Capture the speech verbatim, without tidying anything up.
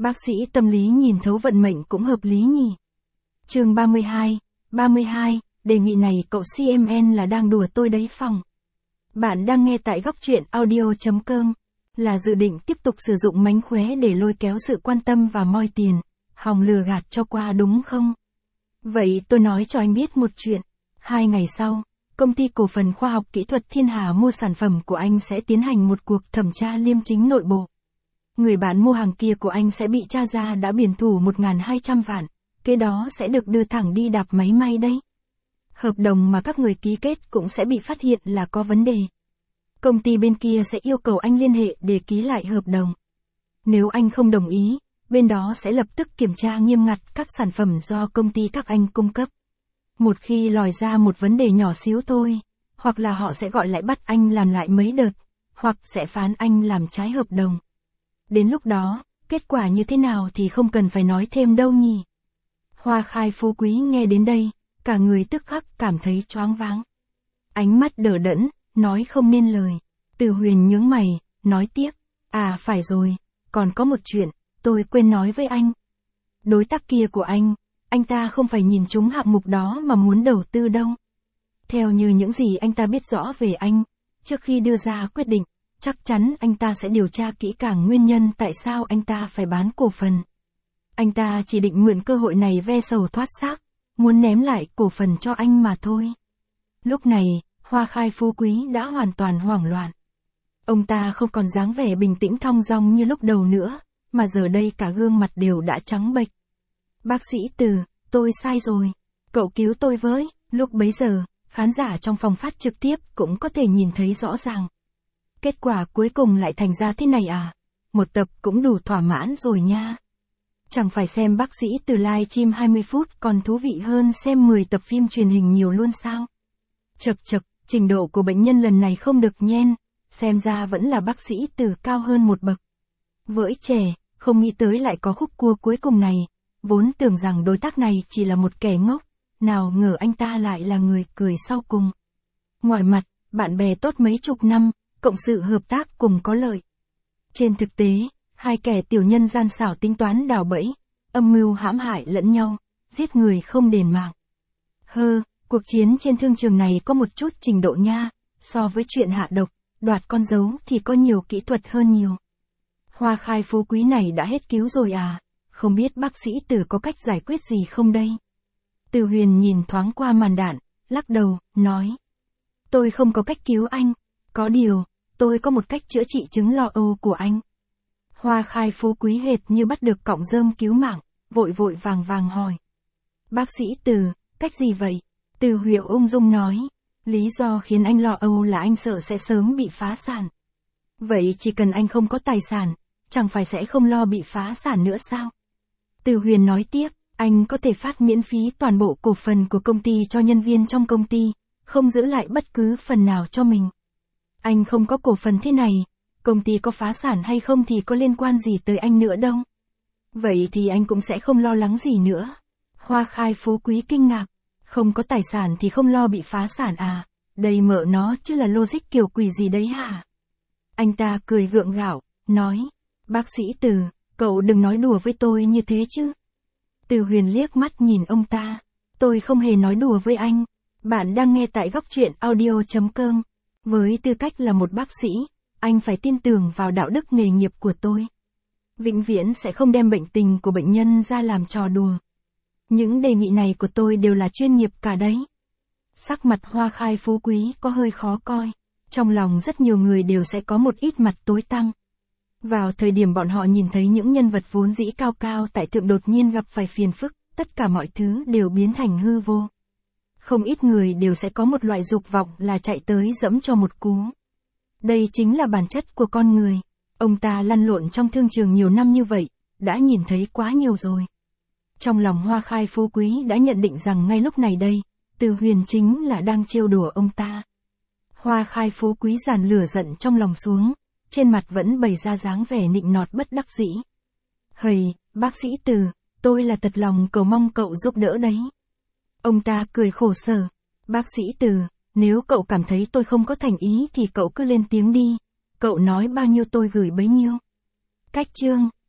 Bác sĩ tâm lý nhìn thấu vận mệnh cũng hợp lý nhỉ. Chương ba mươi hai, ba mươi hai, đề nghị này cậu xê em en là đang đùa tôi đấy phòng. Bạn đang nghe tại góc truyện audio chấm com, là dự định tiếp tục sử dụng mánh khóe để lôi kéo sự quan tâm và moi tiền, hòng lừa gạt cho qua đúng không? Vậy tôi nói cho anh biết một chuyện. Hai ngày sau, công ty cổ phần khoa học kỹ thuật Thiên Hà mua sản phẩm của anh sẽ tiến hành một cuộc thẩm tra liêm chính nội bộ. Người bán mua hàng kia của anh sẽ bị tra ra đã biển thủ một nghìn hai trăm vạn, kế đó sẽ được đưa thẳng đi đạp máy may đấy. Hợp đồng mà các người ký kết cũng sẽ bị phát hiện là có vấn đề. Công ty bên kia sẽ yêu cầu anh liên hệ để ký lại hợp đồng. Nếu anh không đồng ý, bên đó sẽ lập tức kiểm tra nghiêm ngặt các sản phẩm do công ty các anh cung cấp. Một khi lòi ra một vấn đề nhỏ xíu thôi, hoặc là họ sẽ gọi lại bắt anh làm lại mấy đợt, hoặc sẽ phán anh làm trái hợp đồng. Đến lúc đó, kết quả như thế nào thì không cần phải nói thêm đâu nhỉ. Hoa Khai Phú Quý nghe đến đây, cả người tức khắc cảm thấy choáng váng. Ánh mắt đờ đẫn, nói không nên lời. Từ Huyền nhướng mày, nói tiếp, à phải rồi, còn có một chuyện, tôi quên nói với anh. Đối tác kia của anh, anh ta không phải nhìn trúng hạng mục đó mà muốn đầu tư đâu. Theo như những gì anh ta biết rõ về anh, trước khi đưa ra quyết định, chắc chắn anh ta sẽ điều tra kỹ càng nguyên nhân tại sao anh ta phải bán cổ phần. Anh ta chỉ định mượn cơ hội này ve sầu thoát xác, muốn ném lại cổ phần cho anh mà thôi. Lúc này, Hoa Khai Phú Quý đã hoàn toàn hoảng loạn. Ông ta không còn dáng vẻ bình tĩnh thong dong như lúc đầu nữa, mà giờ đây cả gương mặt đều đã trắng bệch. Bác sĩ Từ, tôi sai rồi. Cậu cứu tôi với. Lúc bấy giờ, khán giả trong phòng phát trực tiếp cũng có thể nhìn thấy rõ ràng. Kết quả cuối cùng lại thành ra thế này à? Một tập cũng đủ thỏa mãn rồi nha. Chẳng phải xem bác sĩ Từ live stream hai mươi phút còn thú vị hơn xem mười tập phim truyền hình nhiều luôn sao? Chật chật, trình độ của bệnh nhân lần này không được nhen, xem ra vẫn là bác sĩ Từ cao hơn một bậc. Với trẻ, không nghĩ tới lại có khúc cua cuối cùng này, vốn tưởng rằng đối tác này chỉ là một kẻ ngốc, nào ngờ anh ta lại là người cười sau cùng. Ngoài mặt, bạn bè tốt mấy chục năm, cộng sự hợp tác cùng có lợi. Trên thực tế, hai kẻ tiểu nhân gian xảo tính toán đào bẫy, âm mưu hãm hại lẫn nhau, giết người không đền mạng. Hơ, cuộc chiến trên thương trường này có một chút trình độ nha, so với chuyện hạ độc, đoạt con dấu thì có nhiều kỹ thuật hơn nhiều. Hoa Khai Phú Quý này đã hết cứu rồi à, không biết bác sĩ Từ có cách giải quyết gì không đây? Từ Huyền nhìn thoáng qua màn đạn, lắc đầu, nói. Tôi không có cách cứu anh, có điều, tôi có một cách chữa trị chứng lo âu của anh. Hoa Khai Phú Quý hệt như bắt được cọng rơm cứu mạng, vội vội vàng vàng hỏi. Bác sĩ Từ, cách gì vậy? Từ Huyền ung dung nói, lý do khiến anh lo âu là anh sợ sẽ sớm bị phá sản. Vậy chỉ cần anh không có tài sản, chẳng phải sẽ không lo bị phá sản nữa sao? Từ Huyền nói tiếp, anh có thể phát miễn phí toàn bộ cổ phần của công ty cho nhân viên trong công ty, không giữ lại bất cứ phần nào cho mình. Anh không có cổ phần thế này, công ty có phá sản hay không thì có liên quan gì tới anh nữa đâu. Vậy thì anh cũng sẽ không lo lắng gì nữa. Hoa Khai Phú Quý kinh ngạc, không có tài sản thì không lo bị phá sản à, đây mợ nó chứ là logic kiểu quỷ gì đấy hả? Anh ta cười gượng gạo, nói, bác sĩ Từ, cậu đừng nói đùa với tôi như thế chứ. Từ Huyền liếc mắt nhìn ông ta, tôi không hề nói đùa với anh, bạn đang nghe tại góc truyện audio chấm com. Với tư cách là một bác sĩ, anh phải tin tưởng vào đạo đức nghề nghiệp của tôi. Vĩnh viễn sẽ không đem bệnh tình của bệnh nhân ra làm trò đùa. Những đề nghị này của tôi đều là chuyên nghiệp cả đấy. Sắc mặt Hoa Khai Phú Quý có hơi khó coi, trong lòng rất nhiều người đều sẽ có một ít mặt tối tăm. Vào thời điểm bọn họ nhìn thấy những nhân vật vốn dĩ cao cao tại thượng đột nhiên gặp phải phiền phức, tất cả mọi thứ đều biến thành hư vô. Không ít người đều sẽ có một loại dục vọng là chạy tới giẫm cho một cú. Đây chính là bản chất của con người. Ông ta lăn lộn trong thương trường nhiều năm như vậy, đã nhìn thấy quá nhiều rồi. Trong lòng Hoa Khai Phú Quý đã nhận định rằng ngay lúc này đây, Từ Huyền chính là đang trêu đùa ông ta. Hoa Khai Phú Quý dàn lửa giận trong lòng xuống, trên mặt vẫn bày ra dáng vẻ nịnh nọt bất đắc dĩ. Hầy, bác sĩ Từ, tôi là thật lòng cầu mong cậu giúp đỡ đấy. Ông ta cười khổ sở. Bác sĩ Từ, nếu cậu cảm thấy tôi không có thành ý thì cậu cứ lên tiếng đi. Cậu nói bao nhiêu tôi gửi bấy nhiêu. Cách chương.